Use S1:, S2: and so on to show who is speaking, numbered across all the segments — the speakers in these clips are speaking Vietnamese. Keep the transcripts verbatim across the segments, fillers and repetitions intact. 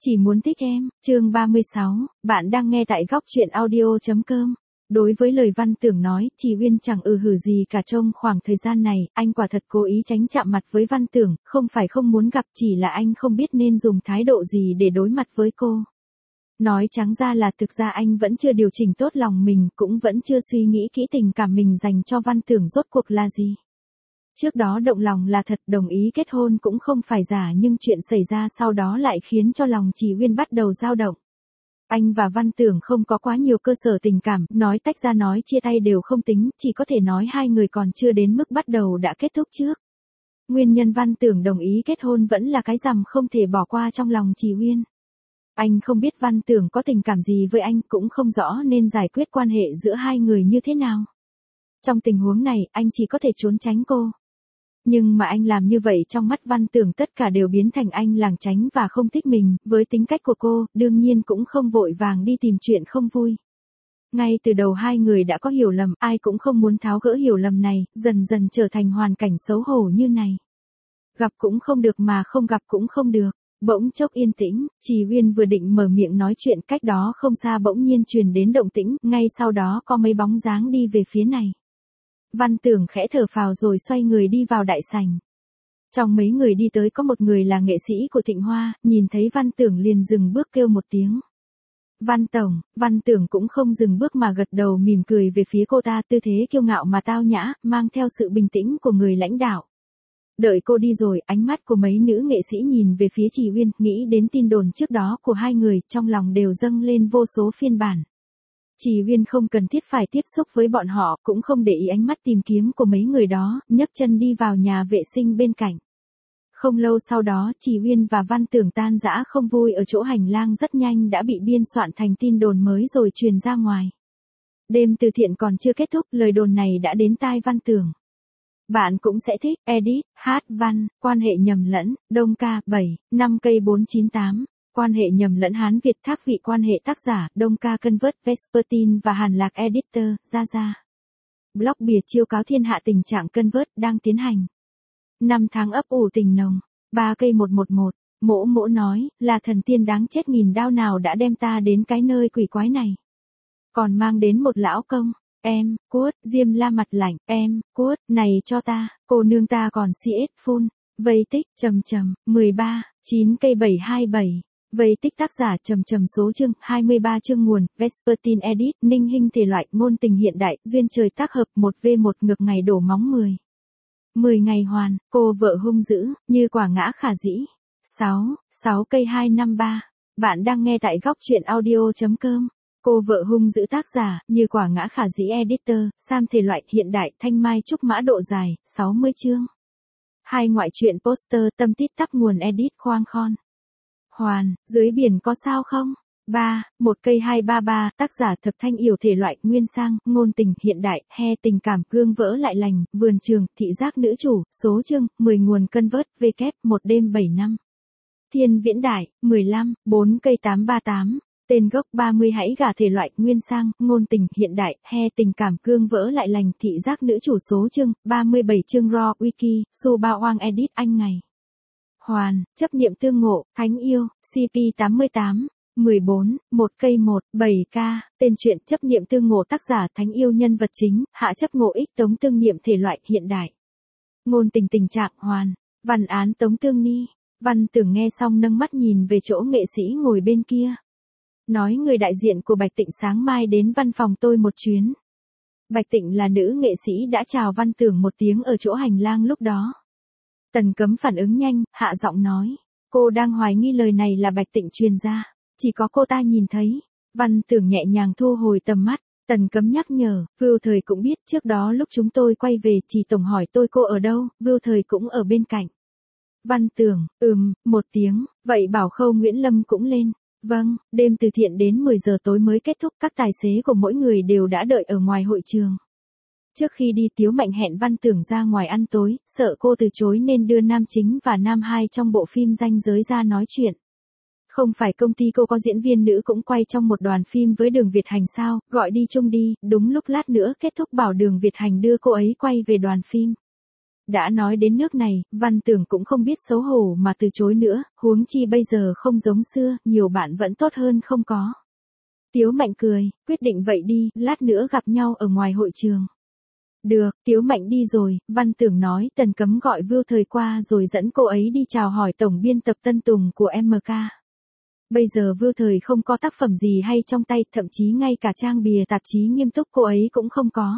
S1: Chỉ muốn thích em, chương ba mươi sáu, bạn đang nghe tại góc truyện audio.com. Đối với lời Văn Tưởng nói, Trì Uyên chẳng ừ hử gì cả. Trong khoảng thời gian này, anh quả thật cố ý tránh chạm mặt với Văn Tưởng, không phải không muốn gặp, chỉ là anh không biết nên dùng thái độ gì để đối mặt với cô. Nói trắng ra là thực ra anh vẫn chưa điều chỉnh tốt lòng mình, cũng vẫn chưa suy nghĩ kỹ tình cảm mình dành cho Văn Tưởng rốt cuộc là gì. Trước đó động lòng là thật, đồng ý kết hôn cũng không phải giả, nhưng chuyện xảy ra sau đó lại khiến cho lòng Trì Uyên bắt đầu dao động. Anh và Văn Tưởng không có quá nhiều cơ sở tình cảm, nói tách ra nói chia tay đều không tính, chỉ có thể nói hai người còn chưa đến mức bắt đầu đã kết thúc trước. Nguyên nhân Văn Tưởng đồng ý kết hôn vẫn là cái rằm không thể bỏ qua trong lòng Trì Uyên. Anh không biết Văn Tưởng có tình cảm gì với anh, cũng không rõ nên giải quyết quan hệ giữa hai người như thế nào. Trong tình huống này, anh chỉ có thể trốn tránh cô. Nhưng mà anh làm như vậy trong mắt Văn Tưởng tất cả đều biến thành anh lảng tránh và không thích mình, với tính cách của cô, đương nhiên cũng không vội vàng đi tìm chuyện không vui. Ngay từ đầu hai người đã có hiểu lầm, ai cũng không muốn tháo gỡ hiểu lầm này, dần dần trở thành hoàn cảnh xấu hổ như này. Gặp cũng không được mà không gặp cũng không được. Bỗng chốc yên tĩnh, Trì Uyên vừa định mở miệng nói chuyện, cách đó không xa bỗng nhiên truyền đến động tĩnh, ngay sau đó có mấy bóng dáng đi về phía này. Văn Tưởng khẽ thở phào rồi xoay người đi vào đại sảnh. Trong mấy người đi tới có một người là nghệ sĩ của Thịnh Hoa, nhìn thấy Văn Tưởng liền dừng bước kêu một tiếng. Văn Tổng, Văn Tưởng cũng không dừng bước mà gật đầu mỉm cười về phía cô ta, tư thế kiêu ngạo mà tao nhã, mang theo sự bình tĩnh của người lãnh đạo. Đợi cô đi rồi, ánh mắt của mấy nữ nghệ sĩ nhìn về phía Trì Uyên, nghĩ đến tin đồn trước đó của hai người, trong lòng đều dâng lên vô số phiên bản. Trì Uyên không cần thiết phải tiếp xúc với bọn họ, cũng không để ý ánh mắt tìm kiếm của mấy người đó, nhấc chân đi vào nhà vệ sinh bên cạnh. Không lâu sau đó, Trì Uyên và Văn Tưởng tan rã không vui ở chỗ hành lang rất nhanh đã bị biên soạn thành tin đồn mới rồi truyền ra ngoài. Đêm từ thiện còn chưa kết thúc, lời đồn này đã đến tai Văn Tưởng. Bạn cũng sẽ thích, edit, hát văn, quan hệ nhầm lẫn, Đông Ca, bảy, năm cây bốn chín tám. Quan hệ nhầm lẫn Hán Việt, thác vị quan hệ tác giả, Đông Ca Convert, Vespertine và Hàn Lạc Editor, Gia Gia. Blog bìa chiêu cáo thiên hạ tình trạng Convert đang tiến hành. Năm tháng ấp ủ tình nồng, ba cây một một một, mỗ mỗ nói, là thần tiên đáng chết nghìn đao nào đã đem ta đến cái nơi quỷ quái này. Còn mang đến một lão công. Em, cuốt, Diêm La mặt lạnh, em, cuốt, này cho ta, cô nương ta còn xê ét full, vây tích, trầm trầm, mười ba, chín cây bảy hai bảy, vây tích tác giả trầm trầm số chương, hai mươi ba chương nguồn, Vespertine Edit, Ninh Hinh thể loại, ngôn tình hiện đại, duyên trời tác hợp một v một ngược ngày đổ móng mười. mười ngày hoàn, cô vợ hung dữ, như quả ngã khả dĩ. sáu, sáu cây hai năm ba, bạn đang nghe tại góc truyện audio.com. Cô vợ hung dữ tác giả, như quả ngã khả dĩ editor, Sam thể loại, hiện đại, thanh mai trúc mã độ dài, sáu mươi chương. Hai ngoại truyện poster, tâm tít tắc nguồn edit khoang khon. Hoàn, dưới biển có sao không? ba, một cây hai ba ba, tác giả Thực Thanh Yểu thể loại, nguyên sang, ngôn tình, hiện đại, he tình cảm, gương vỡ lại lành, vườn trường, thị giác nữ chủ, số chương, mười nguồn Convert, v kép, một đêm bảy năm. Thiên Viễn Đại, mười lăm, bốn cây tám ba tám. Tên gốc ba mươi hãy gả thể loại, nguyên sang, ngôn tình, hiện đại, he tình cảm, gương vỡ lại lành, thị giác nữ chủ, số chương, ba mươi bảy chương raw, wiki, su ba oang edit anh ngày. Hoàn, chấp niệm tương ngộ, thánh yêu, xê pê tám mươi tám, mười bốn, một cây một, bảy k, tên truyện chấp niệm tương ngộ tác giả thánh yêu nhân vật chính, hạ chấp ngộ ích tống tương niệm thể loại, hiện đại. Ngôn tình tình trạng, hoàn, văn án tống tương ni. Văn Tưởng nghe xong nâng mắt nhìn về chỗ nghệ sĩ ngồi bên kia. Nói người đại diện của Bạch Tịnh sáng mai đến văn phòng tôi một chuyến. Bạch Tịnh là nữ nghệ sĩ đã chào Văn Tưởng một tiếng ở chỗ hành lang lúc đó. Tần Cấm phản ứng nhanh, hạ giọng nói. Cô đang hoài nghi lời này là Bạch Tịnh truyền ra. Chỉ có cô ta nhìn thấy. Văn Tưởng nhẹ nhàng thu hồi tầm mắt. Tần Cấm nhắc nhở, Vưu Thời cũng biết trước đó lúc chúng tôi quay về chỉ tổng hỏi tôi cô ở đâu, Vưu Thời cũng ở bên cạnh. Văn Tưởng, ừm, một tiếng, vậy bảo Khâu Nguyễn Lâm cũng lên. Vâng, đêm từ thiện đến mười giờ tối mới kết thúc, các tài xế của mỗi người đều đã đợi ở ngoài hội trường. Trước khi đi Tiếu Mạnh hẹn Văn Tưởng ra ngoài ăn tối, sợ cô từ chối nên đưa nam chính và nam hai trong bộ phim Ranh Giới ra nói chuyện. Không phải công ty cô có diễn viên nữ cũng quay trong một đoàn phim với Đường Việt Hành sao, gọi đi chung đi, đúng lúc lát nữa kết thúc bảo Đường Việt Hành đưa cô ấy quay về đoàn phim. Đã nói đến nước này, Văn Tưởng cũng không biết xấu hổ mà từ chối nữa, huống chi bây giờ không giống xưa, nhiều bạn vẫn tốt hơn không có. Tiếu Mạnh cười, quyết định vậy đi, lát nữa gặp nhau ở ngoài hội trường. Được, Tiếu Mạnh đi rồi, Văn Tưởng nói Tần Cấm gọi Vưu Thời qua rồi dẫn cô ấy đi chào hỏi tổng biên tập Tân Tùng của em ca. Bây giờ Vưu Thời không có tác phẩm gì hay trong tay, thậm chí ngay cả trang bìa tạp chí nghiêm túc cô ấy cũng không có.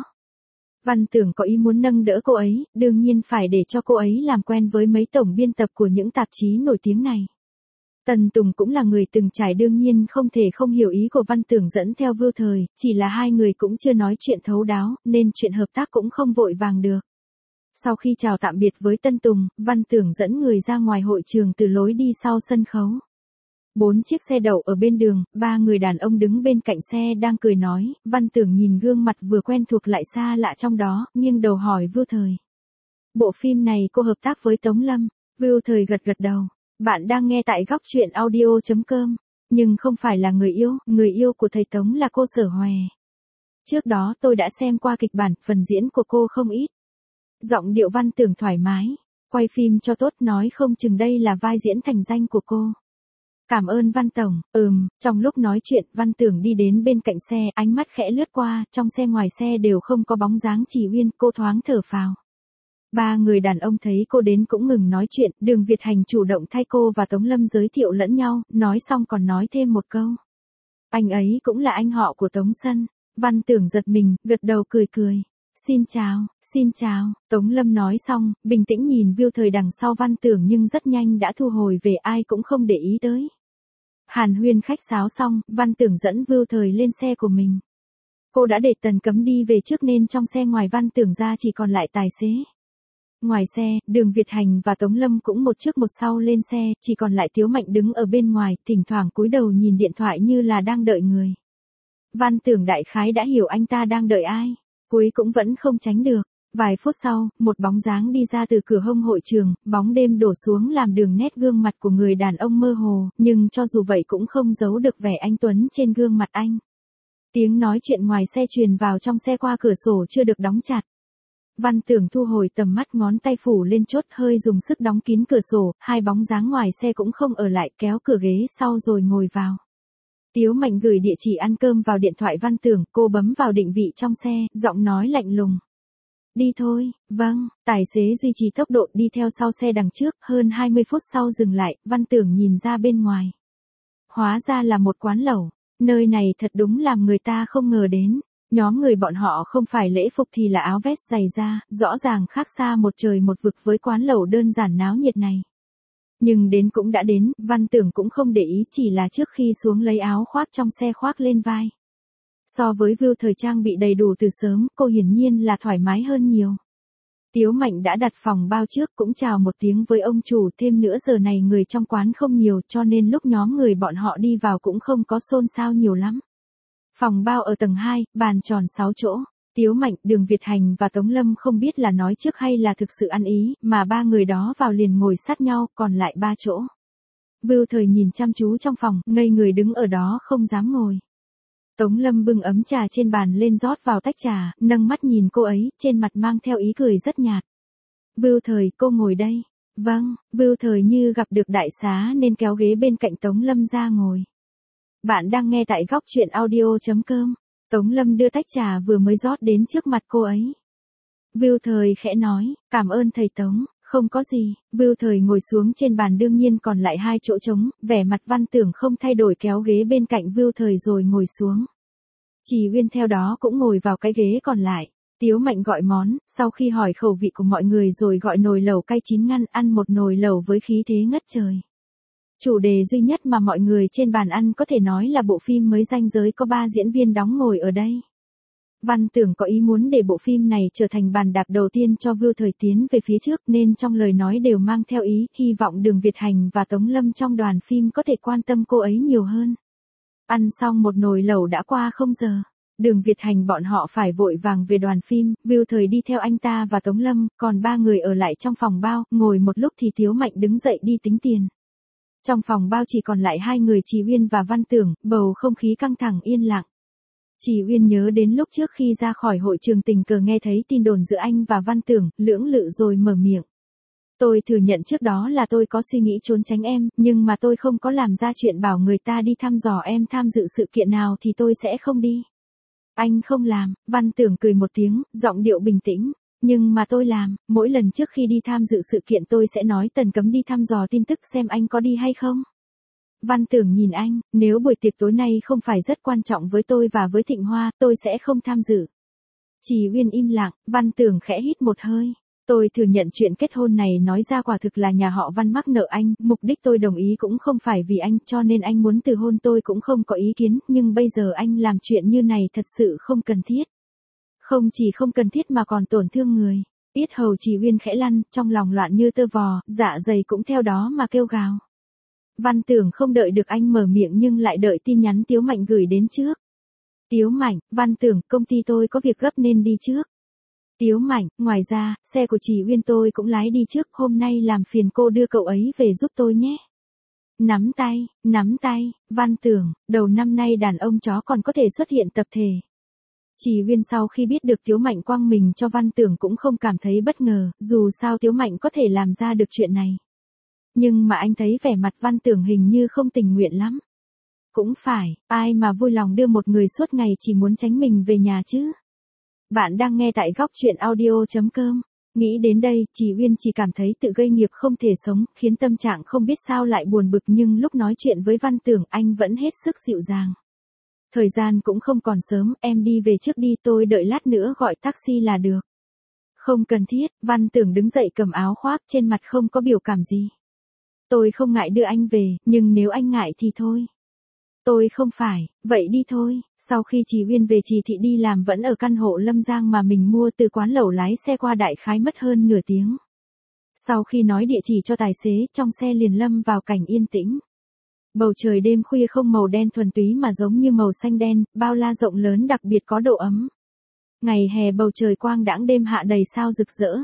S1: Văn Tưởng có ý muốn nâng đỡ cô ấy, đương nhiên phải để cho cô ấy làm quen với mấy tổng biên tập của những tạp chí nổi tiếng này. Tần Tùng cũng là người từng trải, đương nhiên không thể không hiểu ý của Văn Tưởng dẫn theo Vưu Thời, chỉ là hai người cũng chưa nói chuyện thấu đáo, nên chuyện hợp tác cũng không vội vàng được. Sau khi chào tạm biệt với Tân Tùng, Văn Tưởng dẫn người ra ngoài hội trường từ lối đi sau sân khấu. Bốn chiếc xe đậu ở bên đường, ba người đàn ông đứng bên cạnh xe đang cười nói, Văn Tưởng nhìn gương mặt vừa quen thuộc lại xa lạ trong đó, nghiêng đầu hỏi Vưu Thời. Bộ phim này cô hợp tác với Tống Lâm? Vưu Thời gật gật đầu. Bạn đang nghe tại góc truyện audio chấm com, nhưng không phải là người yêu, người yêu của thầy Tống là cô Sở Hòe. Trước đó tôi đã xem qua kịch bản, phần diễn của cô không ít. Giọng điệu Văn Tưởng thoải mái, quay phim cho tốt, nói không chừng đây là vai diễn thành danh của cô. Cảm ơn Văn Tổng, ừm, trong lúc nói chuyện, Văn Tưởng đi đến bên cạnh xe, ánh mắt khẽ lướt qua, trong xe ngoài xe đều không có bóng dáng Chỉ Uyên, cô thoáng thở phào. Ba người đàn ông thấy cô đến cũng ngừng nói chuyện, Đường Việt Hành chủ động thay cô và Tống Lâm giới thiệu lẫn nhau, nói xong còn nói thêm một câu. Anh ấy cũng là anh họ của Tống Sân. Văn Tưởng giật mình, gật đầu cười cười. Xin chào, xin chào, Tống Lâm nói xong, bình tĩnh nhìn Vưu Thời đằng sau Văn Tưởng nhưng rất nhanh đã thu hồi về, ai cũng không để ý tới. Hàn huyên khách sáo xong, Văn Tưởng dẫn Vưu Thời lên xe của mình. Cô đã để Tần Cấm đi về trước nên trong xe ngoài Văn Tưởng ra chỉ còn lại tài xế. Ngoài xe, Đường Việt Hành và Tống Lâm cũng một trước một sau lên xe, chỉ còn lại Tiếu Mạnh đứng ở bên ngoài, thỉnh thoảng cúi đầu nhìn điện thoại như là đang đợi người. Văn Tưởng đại khái đã hiểu anh ta đang đợi ai, cuối cũng vẫn không tránh được. Vài phút sau, một bóng dáng đi ra từ cửa hông hội trường, bóng đêm đổ xuống làm đường nét gương mặt của người đàn ông mơ hồ, nhưng cho dù vậy cũng không giấu được vẻ anh tuấn trên gương mặt anh. Tiếng nói chuyện ngoài xe truyền vào trong xe qua cửa sổ chưa được đóng chặt. Văn Tưởng thu hồi tầm mắt, ngón tay phủ lên chốt, hơi dùng sức đóng kín cửa sổ, hai bóng dáng ngoài xe cũng không ở lại, kéo cửa ghế sau rồi ngồi vào. Tiếu Mạnh gửi địa chỉ ăn cơm vào điện thoại Văn Tưởng, cô bấm vào định vị trong xe, giọng nói lạnh lùng. Đi thôi, vâng, tài xế duy trì tốc độ đi theo sau xe đằng trước, hơn hai mươi phút sau dừng lại, Văn Tưởng nhìn ra bên ngoài. Hóa ra là một quán lẩu, nơi này thật đúng làm người ta không ngờ đến. Nhóm người bọn họ không phải lễ phục thì là áo vest dày da, rõ ràng khác xa một trời một vực với quán lẩu đơn giản náo nhiệt này. Nhưng đến cũng đã đến, Văn Tưởng cũng không để ý, chỉ là trước khi xuống lấy áo khoác trong xe khoác lên vai. So với Vưu Thời trang bị đầy đủ từ sớm, cô hiển nhiên là thoải mái hơn nhiều. Tiếu Mạnh đã đặt phòng bao trước, cũng chào một tiếng với ông chủ, thêm nữa giờ này người trong quán không nhiều cho nên lúc nhóm người bọn họ đi vào cũng không có xôn xao nhiều lắm. Phòng bao ở tầng hai, bàn tròn sáu chỗ. Tiếu Mạnh, Đường Việt Hành và Tống Lâm không biết là nói trước hay là thực sự ăn ý, mà ba người đó vào liền ngồi sát nhau, còn lại ba chỗ. Vưu Thời nhìn chăm chú trong phòng, ngây người đứng ở đó không dám ngồi. Tống Lâm bưng ấm trà trên bàn lên rót vào tách trà, nâng mắt nhìn cô ấy, trên mặt mang theo ý cười rất nhạt. Vưu Thời, cô ngồi đây. Vâng, Vưu Thời như gặp được đại xá nên kéo ghế bên cạnh Tống Lâm ra ngồi. Bạn đang nghe tại góc truyện audio chấm com. Tống Lâm đưa tách trà vừa mới rót đến trước mặt cô ấy. Vưu Thời khẽ nói, cảm ơn thầy Tống, không có gì. Vưu Thời ngồi xuống trên bàn, đương nhiên còn lại hai chỗ trống, vẻ mặt Văn Tưởng không thay đổi, kéo ghế bên cạnh Vưu Thời rồi ngồi xuống. Chỉ Uyên theo đó cũng ngồi vào cái ghế còn lại. Tiếu Mạnh gọi món, sau khi hỏi khẩu vị của mọi người rồi gọi nồi lẩu cay chín ngăn, ăn một nồi lẩu với khí thế ngất trời. Chủ đề duy nhất mà mọi người trên bàn ăn có thể nói là bộ phim mới danh giới có ba diễn viên đóng ngồi ở đây. Văn Tưởng có ý muốn để bộ phim này trở thành bàn đạp đầu tiên cho Vưu Thời tiến về phía trước nên trong lời nói đều mang theo ý, hy vọng Đường Việt Hành và Tống Lâm trong đoàn phim có thể quan tâm cô ấy nhiều hơn. Ăn xong một nồi lẩu đã qua không giờ. Đường Việt Hành bọn họ phải vội vàng về đoàn phim, Vưu Thời đi theo anh ta và Tống Lâm, còn ba người ở lại trong phòng bao, ngồi một lúc thì Tiếu Mạnh đứng dậy đi tính tiền. Trong phòng bao chỉ còn lại hai người, Chỉ Uyên và Văn Tưởng, bầu không khí căng thẳng yên lặng. Chỉ Uyên nhớ đến lúc trước khi ra khỏi hội trường tình cờ nghe thấy tin đồn giữa anh và Văn Tưởng, lưỡng lự rồi mở miệng. Tôi thừa nhận trước đó là tôi có suy nghĩ trốn tránh em, nhưng mà tôi không có làm ra chuyện bảo người ta đi thăm dò em tham dự sự kiện nào thì tôi sẽ không đi. Anh không làm, Văn Tưởng cười một tiếng, giọng điệu bình tĩnh. Nhưng mà tôi làm, mỗi lần trước khi đi tham dự sự kiện tôi sẽ nói Tần Cấm đi thăm dò tin tức xem anh có đi hay không. Văn Tưởng nhìn anh, nếu buổi tiệc tối nay không phải rất quan trọng với tôi và với Thịnh Hoa, tôi sẽ không tham dự. Chỉ Uyên im lặng, Văn Tưởng khẽ hít một hơi. Tôi thừa nhận chuyện kết hôn này nói ra quả thực là nhà họ Văn mắc nợ anh, mục đích tôi đồng ý cũng không phải vì anh, cho nên anh muốn từ hôn tôi cũng không có ý kiến, nhưng bây giờ anh làm chuyện như này thật sự không cần thiết. Không chỉ không cần thiết mà còn tổn thương người. Yết hầu Chỉ Uyên khẽ lăn, trong lòng loạn như tơ vò, dạ dày cũng theo đó mà kêu gào. Văn Tưởng không đợi được anh mở miệng nhưng lại đợi tin nhắn Tiếu Mạnh gửi đến trước. Tiếu Mạnh, Văn Tưởng, công ty tôi có việc gấp nên đi trước. Tiếu Mạnh, ngoài ra, xe của Chỉ Uyên tôi cũng lái đi trước, hôm nay làm phiền cô đưa cậu ấy về giúp tôi nhé. Nắm tay, nắm tay, Văn Tưởng, đầu năm nay đàn ông chó còn có thể xuất hiện tập thể. Chỉ Uyên sau khi biết được Tiếu Mạnh quăng mình cho Văn Tưởng cũng không cảm thấy bất ngờ, dù sao Tiếu Mạnh có thể làm ra được chuyện này. Nhưng mà anh thấy vẻ mặt Văn Tưởng hình như không tình nguyện lắm. Cũng phải, ai mà vui lòng đưa một người suốt ngày chỉ muốn tránh mình về nhà chứ. Bạn đang nghe tại góc truyện audio chấm com. Nghĩ đến đây, Chỉ Uyên chỉ cảm thấy tự gây nghiệp không thể sống, khiến tâm trạng không biết sao lại buồn bực, nhưng lúc nói chuyện với Văn Tưởng anh vẫn hết sức dịu dàng. Thời gian cũng không còn sớm, em đi về trước đi, tôi đợi lát nữa gọi taxi là được. Không cần thiết, Văn Tưởng đứng dậy cầm áo khoác, trên mặt không có biểu cảm gì. Tôi không ngại đưa anh về, nhưng nếu anh ngại thì thôi. Tôi không phải, vậy đi thôi. Sau khi Chỉ Uyên về Chỉ thị đi làm vẫn ở căn hộ Lâm Giang mà mình mua từ quán lẩu lái xe qua đại khái mất hơn nửa tiếng. Sau khi nói địa chỉ cho tài xế, trong xe liền lâm vào cảnh yên tĩnh. Bầu trời đêm khuya không màu đen thuần túy mà giống như màu xanh đen, bao la rộng lớn đặc biệt có độ ấm. Ngày hè bầu trời quang đãng, đêm hạ đầy sao rực rỡ.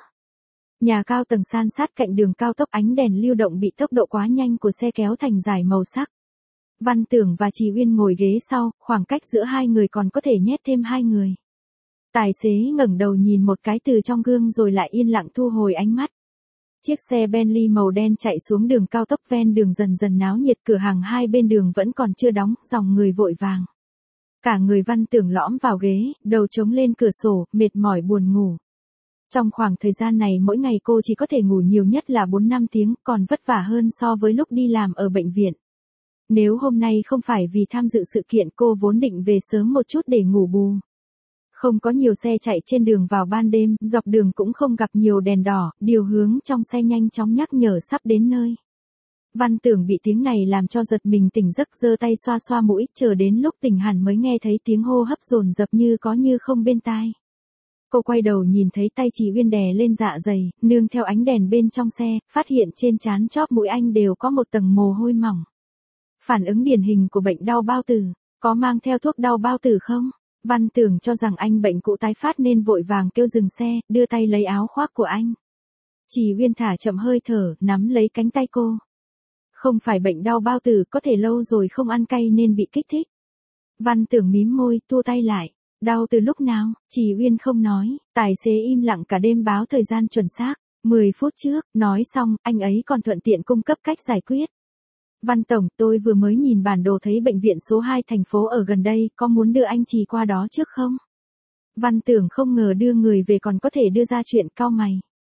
S1: Nhà cao tầng san sát cạnh đường cao tốc, ánh đèn lưu động bị tốc độ quá nhanh của xe kéo thành dải màu sắc. Văn Tưởng và Chỉ Uyên ngồi ghế sau, khoảng cách giữa hai người còn có thể nhét thêm hai người. Tài xế ngẩng đầu nhìn một cái từ trong gương rồi lại yên lặng thu hồi ánh mắt. Chiếc xe Bentley màu đen chạy xuống đường cao tốc, ven đường dần dần náo nhiệt, cửa hàng hai bên đường vẫn còn chưa đóng, dòng người vội vàng. Cả người Văn Tưởng lõm vào ghế, đầu chống lên cửa sổ, mệt mỏi buồn ngủ. Trong khoảng thời gian này mỗi ngày cô chỉ có thể ngủ nhiều nhất là bốn năm tiếng, còn vất vả hơn so với lúc đi làm ở bệnh viện. Nếu hôm nay không phải vì tham dự sự kiện, cô vốn định về sớm một chút để ngủ bù. Không có nhiều xe chạy trên đường vào ban đêm, dọc đường cũng không gặp nhiều đèn đỏ, điều hướng trong xe nhanh chóng nhắc nhở sắp đến nơi. Văn Tưởng bị tiếng này làm cho giật mình tỉnh giấc, giơ tay xoa xoa mũi, chờ đến lúc tỉnh hẳn mới nghe thấy tiếng hô hấp dồn dập như có như không bên tai. Cô quay đầu nhìn thấy tay Chỉ Uyên đè lên dạ dày, nương theo ánh đèn bên trong xe, phát hiện trên trán chóp mũi anh đều có một tầng mồ hôi mỏng. Phản ứng điển hình của bệnh đau bao tử, có mang theo thuốc đau bao tử không? Văn Tưởng cho rằng anh bệnh cũ tái phát nên vội vàng kêu dừng xe, đưa tay lấy áo khoác của anh. Chỉ Uyên thả chậm hơi thở, nắm lấy cánh tay cô. Không phải bệnh đau bao tử, có thể lâu rồi không ăn cay nên bị kích thích. Văn Tưởng mím môi, tua tay lại. Đau từ lúc nào? Chỉ Uyên không nói, tài xế im lặng cả đêm báo thời gian chuẩn xác. mười phút trước, nói xong, anh ấy còn thuận tiện cung cấp cách giải quyết. Văn Tổng, tôi vừa mới nhìn bản đồ thấy bệnh viện số hai thành phố ở gần đây, có muốn đưa anh Trì qua đó trước không? Văn Tưởng không ngờ đưa người về còn có thể đưa ra chuyện cau mày.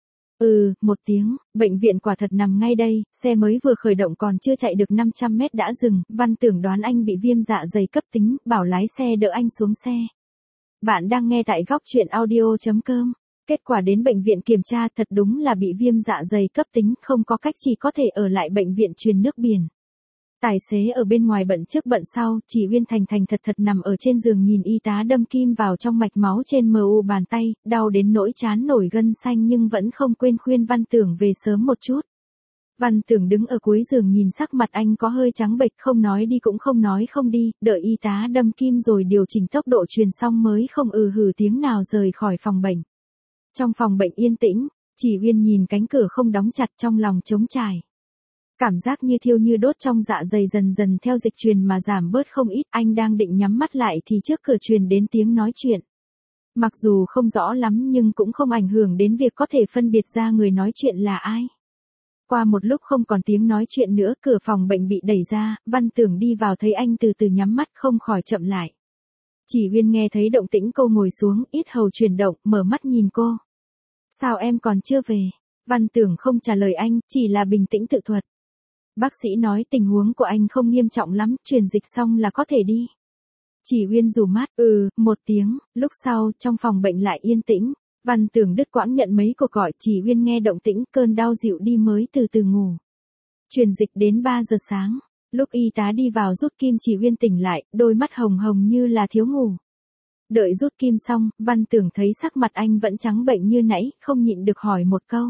S1: Ừ, một tiếng, bệnh viện quả thật nằm ngay đây, xe mới vừa khởi động còn chưa chạy được năm trăm mét đã dừng, Văn Tưởng đoán anh bị viêm dạ dày cấp tính, bảo lái xe đỡ anh xuống xe. Bạn đang nghe tại góc truyện audio chấm com. Kết quả đến bệnh viện kiểm tra, thật đúng là bị viêm dạ dày cấp tính, không có cách, chỉ có thể ở lại bệnh viện truyền nước biển. Tài xế ở bên ngoài bận trước bận sau, Chỉ Uyên thành thành thật thật nằm ở trên giường nhìn y tá đâm kim vào trong mạch máu trên mờ u bàn tay, đau đến nỗi trán nổi gân xanh nhưng vẫn không quên khuyên Văn Tưởng về sớm một chút. Văn Tưởng đứng ở cuối giường nhìn sắc mặt anh có hơi trắng bệch, không nói đi cũng không nói không đi, đợi y tá đâm kim rồi điều chỉnh tốc độ truyền xong mới không ừ hử tiếng nào rời khỏi phòng bệnh. Trong phòng bệnh yên tĩnh, Chỉ Uyên nhìn cánh cửa không đóng chặt, trong lòng trống trải. Cảm giác như thiêu như đốt trong dạ dày dần dần theo dịch truyền mà giảm bớt không ít, anh đang định nhắm mắt lại thì trước cửa truyền đến tiếng nói chuyện. Mặc dù không rõ lắm nhưng cũng không ảnh hưởng đến việc có thể phân biệt ra người nói chuyện là ai. Qua một lúc không còn tiếng nói chuyện nữa, cửa phòng bệnh bị đẩy ra, Văn Tưởng đi vào thấy anh từ từ nhắm mắt không khỏi chậm lại. Chỉ Uyên nghe thấy động tĩnh cô ngồi xuống, ít hầu chuyển động, mở mắt nhìn cô. Sao em còn chưa về? Văn Tưởng không trả lời anh, chỉ là bình tĩnh tự thuật. Bác sĩ nói tình huống của anh không nghiêm trọng lắm, truyền dịch xong là có thể đi. Chỉ Uyên rủ mắt, ừ, một tiếng, lúc sau, trong phòng bệnh lại yên tĩnh. Văn Tưởng đứt quãng nhận mấy cuộc gọi, Chỉ Uyên nghe động tĩnh, cơn đau dịu đi mới từ từ ngủ. Truyền dịch đến ba giờ sáng, lúc y tá đi vào rút kim Chỉ Uyên tỉnh lại, đôi mắt hồng hồng như là thiếu ngủ. Đợi rút kim xong, Văn Tưởng thấy sắc mặt anh vẫn trắng bệnh như nãy, không nhịn được hỏi một câu.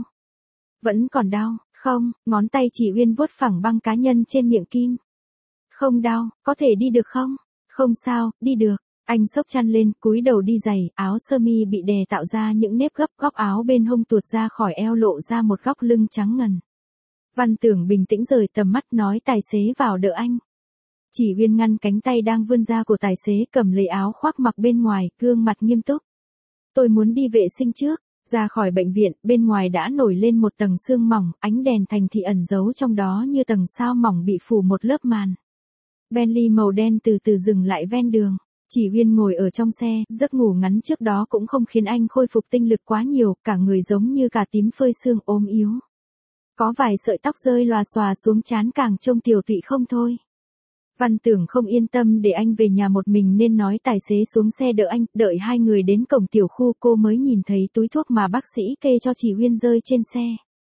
S1: Vẫn còn đau, không? Ngón tay Chỉ Uyên vuốt phẳng băng cá nhân trên miệng kim. Không đau, có thể đi được không? Không sao, đi được. Anh xốc chăn lên, cúi đầu đi giày, áo sơ mi bị đè tạo ra những nếp gấp, góc áo bên hông tuột ra khỏi eo lộ ra một góc lưng trắng ngần. Văn Tưởng bình tĩnh rời tầm mắt nói tài xế vào đỡ anh. Chỉ Uyên ngăn cánh tay đang vươn ra của tài xế, cầm lấy áo khoác mặc bên ngoài, gương mặt nghiêm túc. Tôi muốn đi vệ sinh trước. Ra khỏi bệnh viện, bên ngoài đã nổi lên một tầng sương mỏng, ánh đèn thành thị ẩn giấu trong đó như tầng sao mỏng bị phủ một lớp màn. Bentley màu đen từ từ dừng lại ven đường. Chỉ Uyên ngồi ở trong xe, giấc ngủ ngắn trước đó cũng không khiến anh khôi phục tinh lực quá nhiều, cả người giống như cà tím phơi sương ốm yếu. Có vài sợi tóc rơi lòa xòa xuống trán càng trông tiều tụy không thôi. Văn Tưởng không yên tâm để anh về nhà một mình nên nói tài xế xuống xe đỡ anh, đợi hai người đến cổng tiểu khu cô mới nhìn thấy túi thuốc mà bác sĩ kê cho Chỉ Uyên rơi trên xe.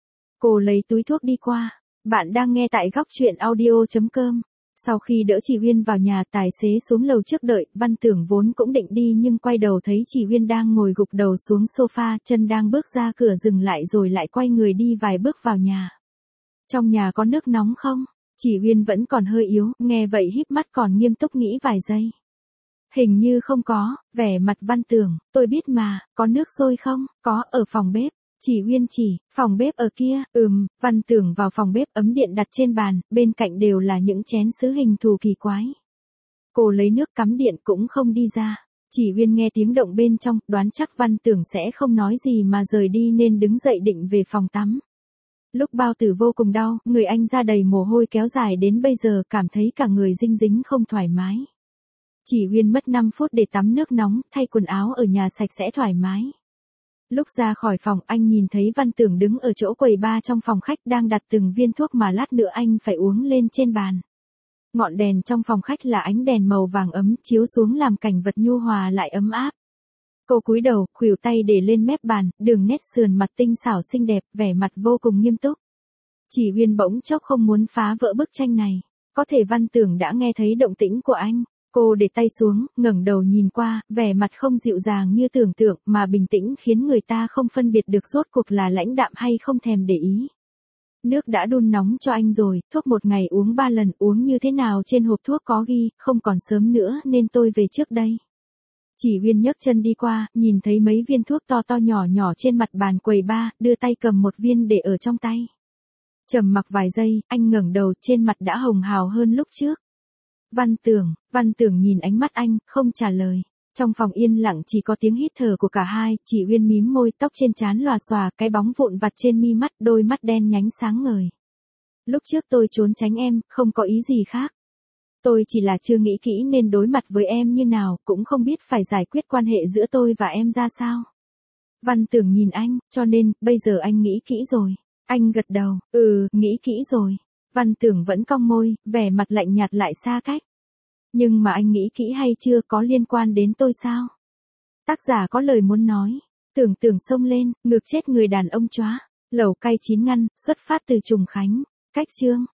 S1: Cô lấy túi thuốc đi qua. Bạn đang nghe tại góc truyện audio chấm com. Sau khi đỡ Chỉ Uyên vào nhà, tài xế xuống lầu trước đợi, Văn Tưởng vốn cũng định đi nhưng quay đầu thấy Chỉ Uyên đang ngồi gục đầu xuống sofa, chân đang bước ra cửa dừng lại rồi lại quay người đi vài bước vào nhà. Trong nhà có nước nóng không? Chỉ Uyên vẫn còn hơi yếu, nghe vậy híp mắt còn nghiêm túc nghĩ vài giây. Hình như không có, vẻ mặt Văn Tưởng, tôi biết mà, có nước sôi không? Có, ở phòng bếp. Chỉ Uyên chỉ, phòng bếp ở kia, ừm, Văn Tưởng vào phòng bếp, ấm điện đặt trên bàn, bên cạnh đều là những chén sứ hình thù kỳ quái. Cô lấy nước cắm điện cũng không đi ra. Chỉ Uyên nghe tiếng động bên trong, đoán chắc Văn Tưởng sẽ không nói gì mà rời đi nên đứng dậy định về phòng tắm. Lúc bao tử vô cùng đau, người anh ra đầy mồ hôi kéo dài đến bây giờ, cảm thấy cả người dinh dính không thoải mái. Chỉ Uyên mất năm phút để tắm nước nóng, thay quần áo ở nhà sạch sẽ thoải mái. Lúc ra khỏi phòng, anh nhìn thấy Văn Tưởng đứng ở chỗ quầy bar trong phòng khách đang đặt từng viên thuốc mà lát nữa anh phải uống lên trên bàn. Ngọn đèn trong phòng khách là ánh đèn màu vàng ấm, chiếu xuống làm cảnh vật nhu hòa lại ấm áp. Cô cúi đầu, khuỷu tay để lên mép bàn, đường nét sườn mặt tinh xảo xinh đẹp, vẻ mặt vô cùng nghiêm túc. Chỉ Uyên bỗng chốc không muốn phá vỡ bức tranh này. Có thể Văn Tưởng đã nghe thấy động tĩnh của anh. Cô để tay xuống, ngẩng đầu nhìn qua, vẻ mặt không dịu dàng như tưởng tượng mà bình tĩnh khiến người ta không phân biệt được rốt cuộc là lãnh đạm hay không thèm để ý. Nước đã đun nóng cho anh rồi, thuốc một ngày uống ba lần, uống như thế nào trên hộp thuốc có ghi, không còn sớm nữa nên tôi về trước đây. Chỉ Uyên nhấc chân đi qua, nhìn thấy mấy viên thuốc to to nhỏ nhỏ trên mặt bàn quầy bar, đưa tay cầm một viên để ở trong tay. Trầm mặc vài giây, anh ngẩng đầu, trên mặt đã hồng hào hơn lúc trước. Văn Tưởng, Văn Tưởng nhìn ánh mắt anh, không trả lời. Trong phòng yên lặng chỉ có tiếng hít thở của cả hai, Chỉ Uyên mím môi, tóc trên trán lòa xòa, cái bóng vụn vặt trên mi mắt, đôi mắt đen nhánh sáng ngời. Lúc trước tôi trốn tránh em, không có ý gì khác. Tôi chỉ là chưa nghĩ kỹ nên đối mặt với em như nào, cũng không biết phải giải quyết quan hệ giữa tôi và em ra sao. Văn Tưởng nhìn anh, cho nên, bây giờ anh nghĩ kỹ rồi. Anh gật đầu, ừ, nghĩ kỹ rồi. Văn Tưởng vẫn cong môi, vẻ mặt lạnh nhạt lại xa cách. Nhưng mà anh nghĩ kỹ hay chưa, có liên quan đến tôi sao? Tác giả có lời muốn nói. Tưởng Tưởng xông lên, ngược chết người đàn ông chóa. Lẩu cay chín ngăn, xuất phát từ Trùng Khánh. Cách chương.